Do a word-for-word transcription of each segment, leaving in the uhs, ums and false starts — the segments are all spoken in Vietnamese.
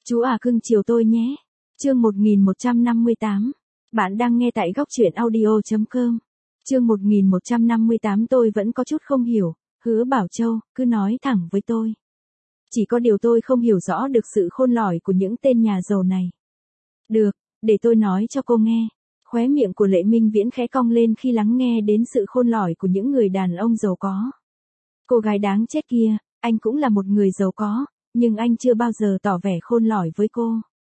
Chú à cưng chiều tôi nhé. Chương một nghìn một trăm năm mươi tám. Bạn đang nghe tại góc truyện audio chấm com. Chương một nghìn một trăm năm mươi tám tôi vẫn có chút không hiểu, Hứa Bảo Châu, cứ nói thẳng với tôi. Chỉ có điều tôi không hiểu rõ được sự khôn lỏi của những tên nhà giàu này. Được, để tôi nói cho cô nghe. Khóe miệng của Lệ Minh Viễn khẽ cong lên khi lắng nghe đến sự khôn lỏi của những người đàn ông giàu có. Cô gái đáng chết kia, anh cũng là một người giàu có, nhưng anh chưa bao giờ tỏ vẻ khôn lỏi với cô.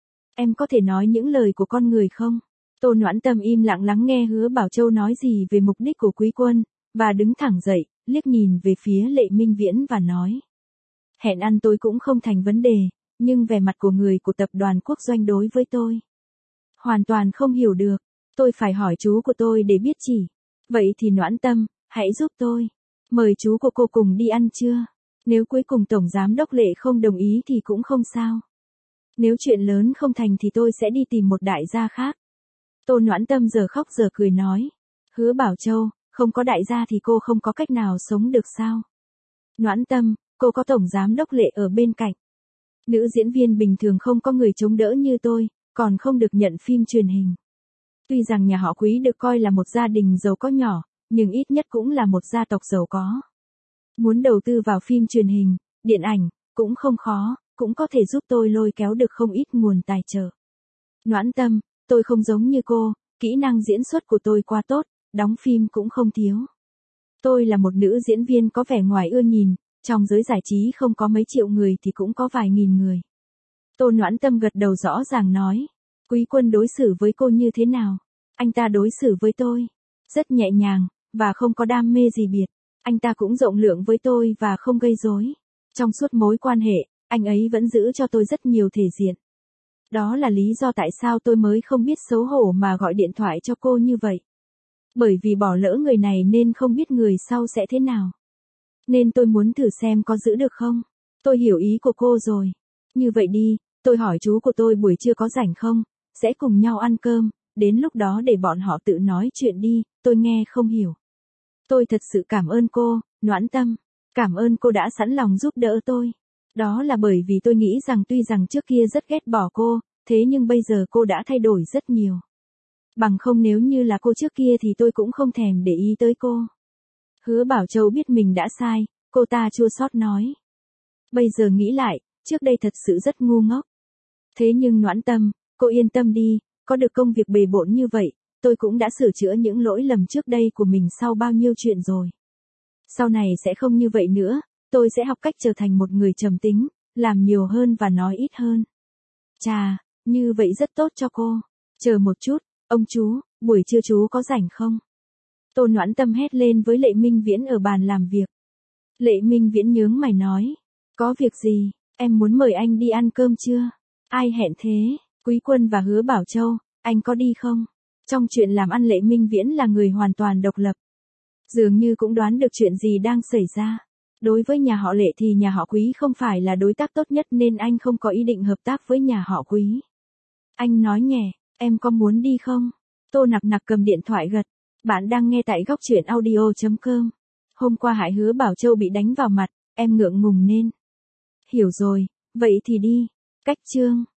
Em có thể nói những lời của con người không? Tô Noãn Tâm im lặng lắng nghe Hứa Bảo Châu nói gì về mục đích của Quý Quân, và đứng thẳng dậy, liếc nhìn về phía Lệ Minh Viễn và nói. Hẹn ăn tôi cũng không thành vấn đề, nhưng vẻ mặt của người của tập đoàn Quốc Doanh đối với tôi. Hoàn toàn không hiểu được, tôi phải hỏi chú của tôi để biết chỉ. Vậy thì Noãn Tâm, hãy giúp tôi. Mời chú của cô cùng đi ăn trưa. Nếu cuối cùng Tổng Giám Đốc Lệ không đồng ý thì cũng không sao. Nếu chuyện lớn không thành thì tôi sẽ đi tìm một đại gia khác. Tô Noãn Tâm giờ khóc giờ cười nói. Hứa Bảo Châu, không có đại gia thì cô không có cách nào sống được sao? Noãn Tâm, cô có Tổng Giám Đốc Lệ ở bên cạnh. Nữ diễn viên bình thường không có người chống đỡ như tôi, còn không được nhận phim truyền hình. Tuy rằng nhà họ Quý được coi là một gia đình giàu có nhỏ, nhưng ít nhất cũng là một gia tộc giàu có. Muốn đầu tư vào phim truyền hình, điện ảnh, cũng không khó, cũng có thể giúp tôi lôi kéo được không ít nguồn tài trợ. Noãn Tâm, tôi không giống như cô, kỹ năng diễn xuất của tôi quá tốt, đóng phim cũng không thiếu. Tôi là một nữ diễn viên có vẻ ngoài ưa nhìn, trong giới giải trí không có mấy triệu người thì cũng có vài nghìn người. Tô Noãn Tâm gật đầu rõ ràng nói. Quý Quân đối xử với cô như thế nào? Anh ta đối xử với tôi rất nhẹ nhàng, và không có đam mê gì biệt. Anh ta cũng rộng lượng với tôi và không gây rối. Trong suốt mối quan hệ, anh ấy vẫn giữ cho tôi rất nhiều thể diện. Đó là lý do tại sao tôi mới không biết xấu hổ mà gọi điện thoại cho cô như vậy. Bởi vì bỏ lỡ người này nên không biết người sau sẽ thế nào. Nên tôi muốn thử xem có giữ được không. Tôi hiểu ý của cô rồi. Như vậy đi, tôi hỏi chú của tôi buổi trưa có rảnh không, sẽ cùng nhau ăn cơm, đến lúc đó để bọn họ tự nói chuyện đi, tôi nghe không hiểu. Tôi thật sự cảm ơn cô, Noãn Tâm. Cảm ơn cô đã sẵn lòng giúp đỡ tôi. Đó là bởi vì tôi nghĩ rằng tuy rằng trước kia rất ghét bỏ cô, thế nhưng bây giờ cô đã thay đổi rất nhiều. Bằng không nếu như là cô trước kia thì tôi cũng không thèm để ý tới cô. Hứa Bảo Châu biết mình đã sai, cô ta chua xót nói. Bây giờ nghĩ lại, trước đây thật sự rất ngu ngốc. Thế nhưng Noãn Tâm, cô yên tâm đi, có được công việc bề bộn như vậy, tôi cũng đã sửa chữa những lỗi lầm trước đây của mình sau bao nhiêu chuyện rồi. Sau này sẽ không như vậy nữa, tôi sẽ học cách trở thành một người trầm tính, làm nhiều hơn và nói ít hơn. Chà, như vậy rất tốt cho cô. Chờ một chút, ông chú, buổi trưa chú có rảnh không? Tô Noãn Tâm hét lên với Lệ Minh Viễn ở bàn làm việc. Lệ Minh Viễn nhướng mày nói. Có việc gì, em muốn mời anh đi ăn cơm chưa? Ai hẹn thế? Quý Quân và Hứa Bảo Châu, anh có đi không? Trong chuyện làm ăn Lệ Minh Viễn là người hoàn toàn độc lập. Dường như cũng đoán được chuyện gì đang xảy ra. Đối với nhà họ Lệ thì nhà họ Quý không phải là đối tác tốt nhất nên anh không có ý định hợp tác với nhà họ Quý. Anh nói nhẹ, em có muốn đi không? Tô Nặc Nặc cầm điện thoại gật. Bạn đang nghe tại góc truyện audio chấm com. Hôm qua Hải Hứa Bảo Châu bị đánh vào mặt, em ngượng ngùng nên. Hiểu rồi, vậy thì đi. Cách chương.